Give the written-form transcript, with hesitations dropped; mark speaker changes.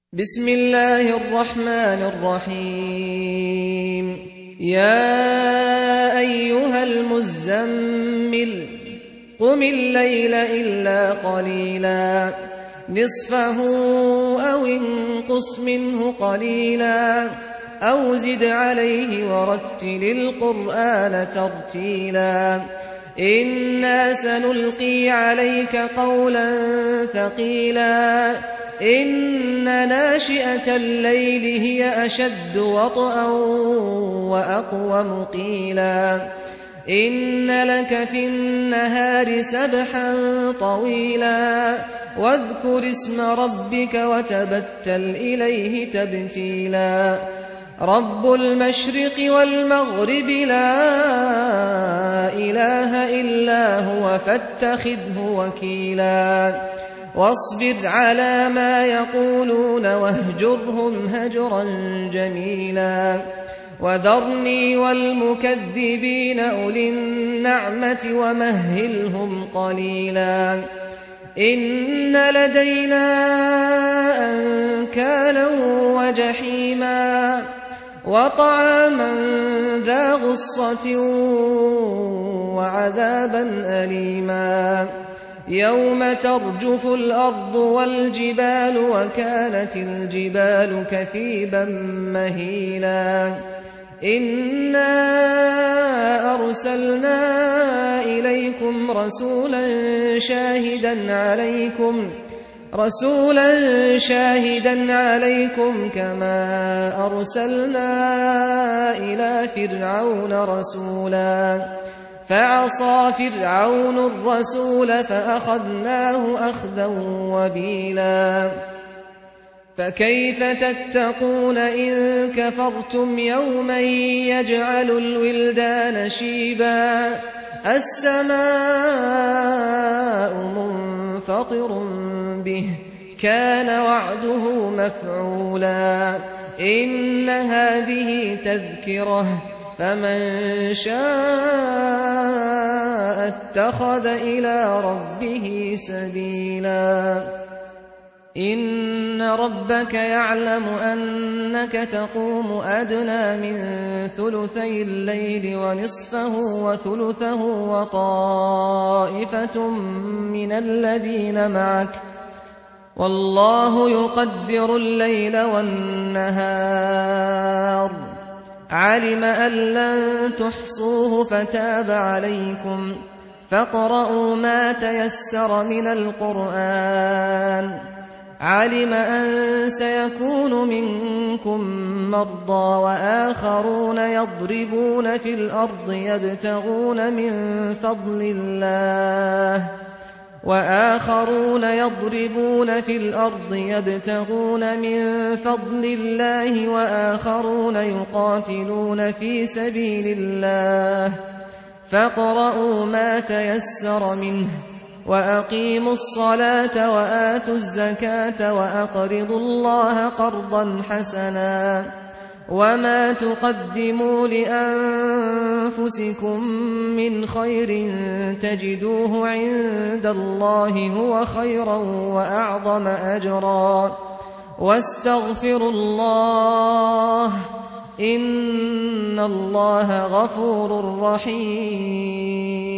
Speaker 1: بسم الله الرحمن الرحيم يا أيها المزمل قم الليل إلا قليلا نصفه أو انقص منه قليلا أو زد عليه ورتل القرآن ترتيلا إنا سنلقي عليك قولا ثقيلا إن ناشئة الليل هي أشد وطئا وأقوم قيلا إن لك في النهار سبحا طويلا واذكر اسم ربك وتبتل إليه تبتيلا رب المشرق والمغرب لا إله إلا هو فاتخذه وكيلا واصبر على ما يقولون واهجرهم هجرا جميلا وذرني والمكذبين أولي النعمة ومهلهم قليلا إن لدينا أنكالا وجحيما وطعاما ذا غصة وعذابا أليما يوم ترجف الأرض والجبال وكانت الجبال كثيبا مهيلا إنا أرسلنا إليكم رسولا شاهدا عليكم كما أرسلنا إلى فرعون رسولا فعصى فرعون الرسول فأخذناه أخذا وبيلا فكيف تتقون إن كفرتم يوما يجعل الولدان شيبا السماء منفطر به كان وعده مفعولا إن هذه تذكرة فمن شاء اتخذ إلى ربه سبيلا إن ربك يعلم أنك تقوم أدنى من ثلثي الليل ونصفه وثلثه وطائفة من الذين معك والله يقدر الليل والنهار علم أن لن تحصوه فتاب عليكم فاقرؤوا ما تيسر من القرآن علم أن سيكون منكم مرضى وآخرون يضربون في الأرض يبتغون من فضل الله وآخرون يقاتلون في سبيل الله فاقرؤوا ما تيسر منه وأقيموا الصلاة وآتوا الزكاة وأقرضوا الله قرضا حسنا وما تقدموا لأنفسكم من خير تجدوه عند الله هو خيرا وأعظم أجرا واستغفروا الله إن الله غفور رحيم